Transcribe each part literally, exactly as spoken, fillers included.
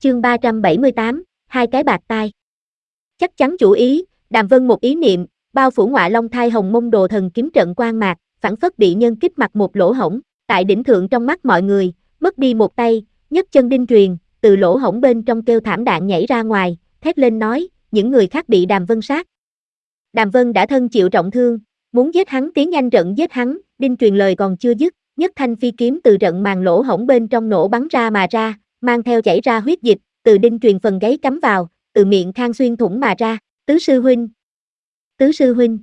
Chương ba trăm bảy mươi tám, hai cái bạc tai. Chắc chắn chủ ý, Đàm Vân một ý niệm, bao phủ Ngọa Long Thai Hồng Mông Đồ Thần kiếm trận quang mạc, phảng phất bị nhân kích mặt một lỗ hổng, tại đỉnh thượng trong mắt mọi người, mất đi một tay, nhấc chân đinh truyền, từ lỗ hổng bên trong kêu thảm đạn nhảy ra ngoài, thét lên nói, những người khác bị Đàm Vân sát. Đàm Vân đã thân chịu trọng thương, muốn giết hắn tiến nhanh trận giết hắn, đinh truyền lời còn chưa dứt, nhất thanh phi kiếm từ trận màn lỗ hổng bên trong nổ bắn ra mà ra, mang theo chảy ra huyết dịch, từ đinh truyền phần gáy cắm vào, từ miệng khang xuyên thủng mà ra, tứ sư huynh, tứ sư huynh.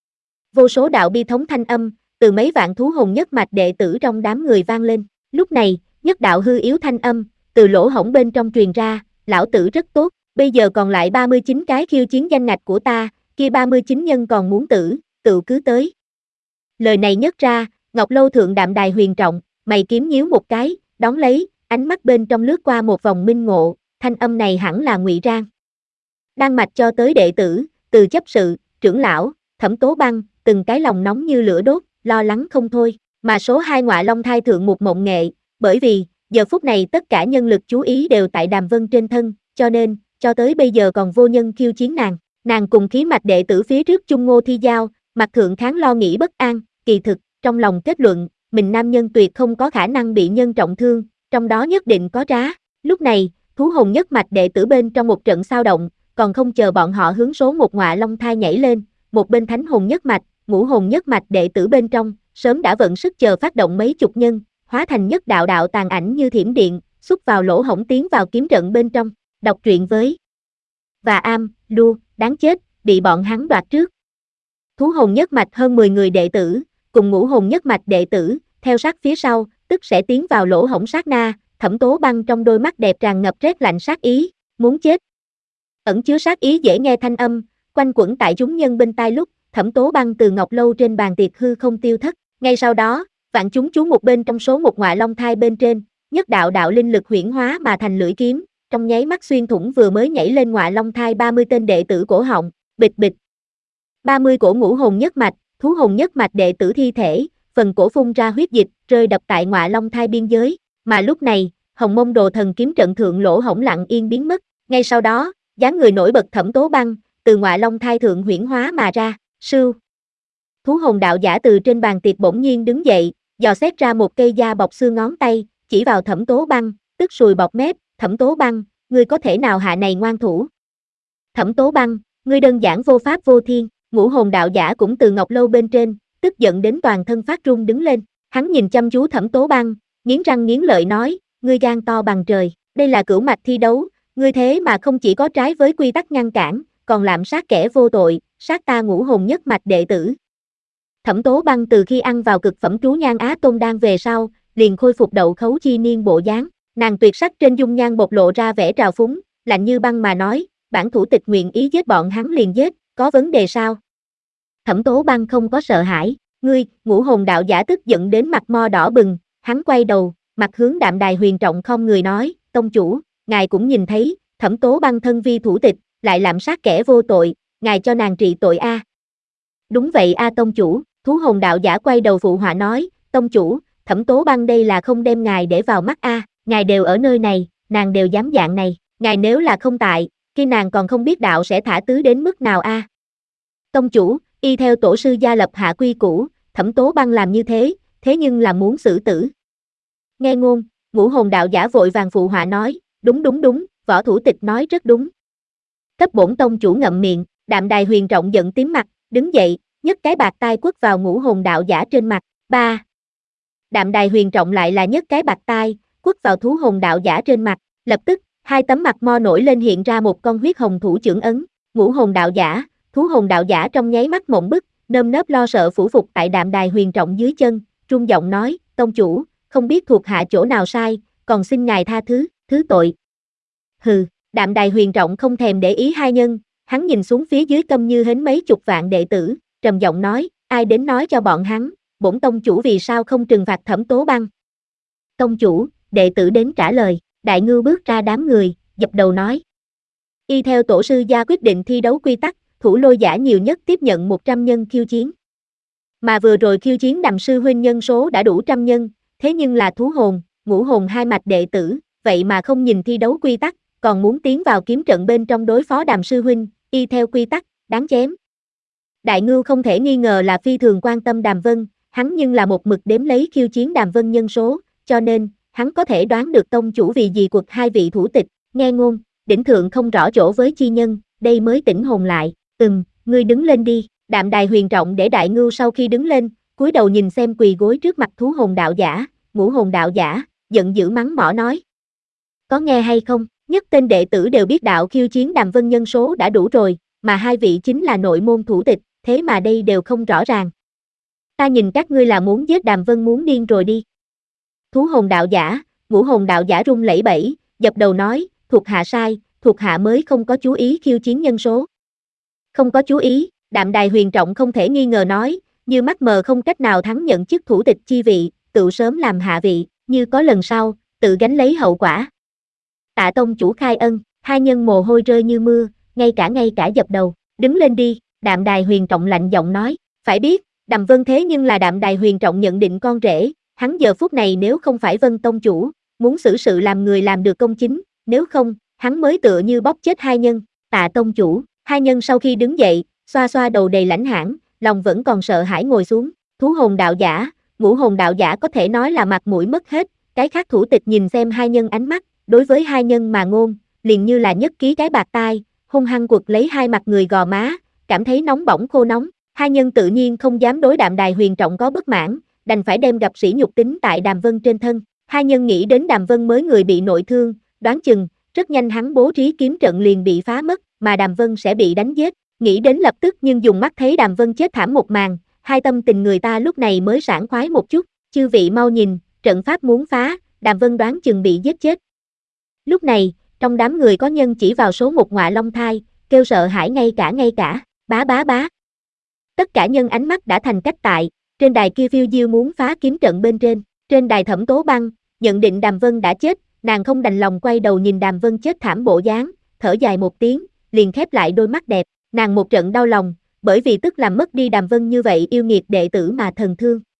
Vô số đạo bi thống thanh âm, từ mấy vạn thú hồn nhất mạch đệ tử trong đám người vang lên, lúc này, nhất đạo hư yếu thanh âm, từ lỗ hổng bên trong truyền ra, lão tử rất tốt, bây giờ còn lại ba mươi chín cái khiêu chiến danh ngạch của ta, kia ba mươi chín nhân còn muốn tử, tự cứ tới. Lời này nhất ra, Ngọc Lâu thượng Đạm Đài huyền trọng, mày kiếm nhíu một cái, đón lấy, ánh mắt bên trong lướt qua một vòng minh ngộ, thanh âm này hẳn là ngụy Rang. Đan mạch cho tới đệ tử, từ chấp sự, trưởng lão, Thẩm Tố Băng, từng cái lòng nóng như lửa đốt, lo lắng không thôi, mà số hai Ngọa Long Thai thượng một mộng nghệ, bởi vì, giờ phút này tất cả nhân lực chú ý đều tại Đàm Vân trên thân, cho nên, cho tới bây giờ còn vô nhân khiêu chiến nàng, nàng cùng khí mạch đệ tử phía trước chung Ngô Thi Giao, mặt thượng kháng lo nghĩ bất an, kỳ thực, trong lòng kết luận, mình nam nhân tuyệt không có khả năng bị nhân trọng thương, trong đó nhất định có trá, lúc này, thú hồn nhất mạch đệ tử bên trong một trận sao động, còn không chờ bọn họ hướng số một Ngọa Long Thai nhảy lên, một bên thánh hồn nhất mạch, ngũ hồn nhất mạch đệ tử bên trong, sớm đã vận sức chờ phát động mấy chục nhân, hóa thành nhất đạo đạo tàn ảnh như thiểm điện, xúc vào lỗ hổng tiến vào kiếm trận bên trong, đọc truyện với và am, đu, đáng chết, bị bọn hắn đoạt trước. Thú hồn nhất mạch hơn mười người đệ tử, cùng ngũ hồn nhất mạch đệ tử, theo sát phía sau, tức sẽ tiến vào lỗ hổng sát na, Thẩm Tố Băng trong đôi mắt đẹp tràn ngập rét lạnh sát ý, muốn chết. Ẩn chứa sát ý dễ nghe thanh âm, quanh quẩn tại chúng nhân bên tai lúc, Thẩm Tố Băng từ Ngọc Lâu trên bàn tiệc hư không tiêu thất, ngay sau đó, vạn chúng chú một bên trong số một Ngọa Long Thai bên trên, nhất đạo đạo linh lực huyễn hóa mà thành lưỡi kiếm, trong nháy mắt xuyên thủng vừa mới nhảy lên Ngọa Long Thai ba mươi tên đệ tử cổ họng, bịch bịch. ba mươi cổ ngũ hồn nhất mạch, thú hồn nhất mạch đệ tử thi thể, phần cổ phun ra huyết dịch, rơi đập tại Ngọa Long Thai biên giới, mà lúc này, Hồng Mông Đồ Thần kiếm trận thượng lỗ hổng lặng yên biến mất, ngay sau đó, dáng người nổi bật Thẩm Tố Băng, từ Ngọa Long Thai thượng huyễn hóa mà ra, sưu. Thú hồn đạo giả từ trên bàn tiệc bỗng nhiên đứng dậy, dò xét ra một cây da bọc xương ngón tay, chỉ vào Thẩm Tố Băng, tức sùi bọt mép, Thẩm Tố Băng, ngươi có thể nào hạ này ngoan thủ? Thẩm Tố Băng, ngươi đơn giản vô pháp vô thiên, ngũ hồn đạo giả cũng từ Ngọc Lâu bên trên, tức giận đến toàn thân phát run đứng lên, hắn nhìn chăm chú Thẩm Tố Băng, nghiến răng nghiến lợi nói, ngươi gan to bằng trời, đây là cửu mạch thi đấu, ngươi thế mà không chỉ có trái với quy tắc ngăn cản, còn lạm sát kẻ vô tội, sát ta ngũ hồn nhất mạch đệ tử. Thẩm Tố Băng từ khi ăn vào cực phẩm trú nhan Á Tôn Đan về sau, liền khôi phục đậu khấu chi niên bộ dáng, nàng tuyệt sắc trên dung nhan bộc lộ ra vẻ trào phúng, lạnh như băng mà nói, bản thủ tịch nguyện ý giết bọn hắn liền giết, có vấn đề sao? Thẩm Tố Băng không có sợ hãi, ngươi, ngũ hồn đạo giả tức giận đến mặt mo đỏ bừng, hắn quay đầu, mặt hướng Đạm Đài huyền trọng không người nói, tông chủ, ngài cũng nhìn thấy, Thẩm Tố Băng thân vi thủ tịch, lại lạm sát kẻ vô tội, ngài cho nàng trị tội a. Đúng vậy a tông chủ, thú hồn đạo giả quay đầu phụ họa nói, tông chủ, Thẩm Tố Băng đây là không đem ngài để vào mắt a, ngài đều ở nơi này, nàng đều dám dạng này, ngài nếu là không tại, khi nàng còn không biết đạo sẽ thả tứ đến mức nào a. Tông chủ, y theo tổ sư gia lập hạ quy củ, Thẩm Tố Băng làm như thế, thế nhưng là muốn xử tử. Nghe ngôn, ngũ hồn đạo giả vội vàng phụ họa nói, đúng đúng đúng, võ thủ tịch nói rất đúng. Cấp bổn tông chủ ngậm miệng, Đạm Đài huyền trọng giận tím mặt, đứng dậy, nhấc cái bạc tai quất vào ngũ hồn đạo giả trên mặt, ba. Đạm Đài huyền trọng lại là nhấc cái bạc tai, quất vào thú hồn đạo giả trên mặt, lập tức, hai tấm mặt mo nổi lên hiện ra một con huyết hồng thủ trưởng ấn, ngũ hồn đạo giả, thú hồn đạo giả trong nháy mắt mộng bức, nơm nớp lo sợ phủ phục tại Đạm Đài huyền trọng dưới chân, run giọng nói, tông chủ, không biết thuộc hạ chỗ nào sai, còn xin ngài tha thứ, thứ tội. Hừ, Đạm Đài huyền trọng không thèm để ý hai nhân, hắn nhìn xuống phía dưới câm như hến mấy chục vạn đệ tử, trầm giọng nói, ai đến nói cho bọn hắn, bổn tông chủ vì sao không trừng phạt Thẩm Tố Băng. Tông chủ, đệ tử đến trả lời, Đại Ngưu bước ra đám người, dập đầu nói. Y theo tổ sư gia quyết định thi đấu quy tắc, thủ lôi giả nhiều nhất tiếp nhận một trăm nhân khiêu chiến. Mà vừa rồi khiêu chiến Đàm sư huynh nhân số đã đủ trăm nhân, thế nhưng là thú hồn, ngũ hồn hai mạch đệ tử, vậy mà không nhìn thi đấu quy tắc, còn muốn tiến vào kiếm trận bên trong đối phó Đàm sư huynh, y theo quy tắc, đáng chém. Đại Ngưu không thể nghi ngờ là phi thường quan tâm Đàm Vân, hắn nhưng là một mực đếm lấy khiêu chiến Đàm Vân nhân số, cho nên, hắn có thể đoán được tông chủ vì gì quật hai vị thủ tịch, nghe ngôn, đỉnh thượng không rõ chỗ với chi nhân, đây mới tỉnh hồn lại, ừm, ngươi đứng lên đi, Đạm Đài huyền trọng để Đại Ngưu sau khi đứng lên, cúi đầu nhìn xem quỳ gối trước mặt thú hồn đạo giả, ngũ hồn đạo giả, giận dữ mắng mỏ nói. Có nghe hay không, nhất tên đệ tử đều biết đạo khiêu chiến Đàm Vân nhân số đã đủ rồi, mà hai vị chính là nội môn thủ tịch, thế mà đây đều không rõ ràng. Ta nhìn các ngươi là muốn giết Đàm Vân muốn điên rồi đi. Thú hồn đạo giả, ngũ hồn đạo giả run lẩy bẩy, dập đầu nói, thuộc hạ sai, thuộc hạ mới không có chú ý khiêu chiến nhân số. Không có chú ý, Đạm Đài huyền trọng không thể nghi ngờ nói, như mắt mờ không cách nào thắng nhận chức thủ tịch chi vị, tự sớm làm hạ vị, như có lần sau, tự gánh lấy hậu quả. Tạ tông chủ khai ân, hai nhân mồ hôi rơi như mưa, ngay cả ngay cả dập đầu, đứng lên đi, Đạm Đài huyền trọng lạnh giọng nói, phải biết, Đàm Vân thế nhưng là Đạm Đài huyền trọng nhận định con rể, hắn giờ phút này nếu không phải Vân tông chủ, muốn xử sự làm người làm được công chính, nếu không, hắn mới tựa như bóp chết hai nhân, Tạ tông chủ, hai nhân sau khi đứng dậy, xoa xoa đầu đầy lãnh hãn, lòng vẫn còn sợ hãi ngồi xuống, thú hồn đạo giả, ngũ hồn đạo giả có thể nói là mặt mũi mất hết, cái khác thủ tịch nhìn xem hai nhân ánh mắt, đối với hai nhân mà ngôn, liền như là nhất ký cái bạc tai, hung hăng quật lấy hai mặt người gò má, cảm thấy nóng bỏng khô nóng, hai nhân tự nhiên không dám đối Đạm Đài huyền trọng có bất mãn, đành phải đem gặp sỉ nhục tính tại Đàm Vân trên thân, hai nhân nghĩ đến Đàm Vân mới người bị nội thương, đoán chừng, rất nhanh hắn bố trí kiếm trận liền bị phá mất, mà Đàm Vân sẽ bị đánh giết, nghĩ đến lập tức nhưng dùng mắt thấy Đàm Vân chết thảm một màn, hai tâm tình người ta lúc này mới sảng khoái một chút, chư vị mau nhìn, trận pháp muốn phá, Đàm Vân đoán chừng bị giết chết. Lúc này, trong đám người có nhân chỉ vào số một Ngọa Long Thai, kêu sợ hãi ngay cả ngay cả, bá bá bá. Tất cả nhân ánh mắt đã thành cách tại, trên đài kia phiêu diêu muốn phá kiếm trận bên trên, trên đài Thẩm Tố Băng, nhận định Đàm Vân đã chết, nàng không đành lòng quay đầu nhìn Đàm Vân chết thảm bộ dáng, thở dài một tiếng, liền khép lại đôi mắt đẹp, nàng một trận đau lòng, bởi vì tức làm mất đi Đàm Vân như vậy yêu nghiệt đệ tử mà thần thương.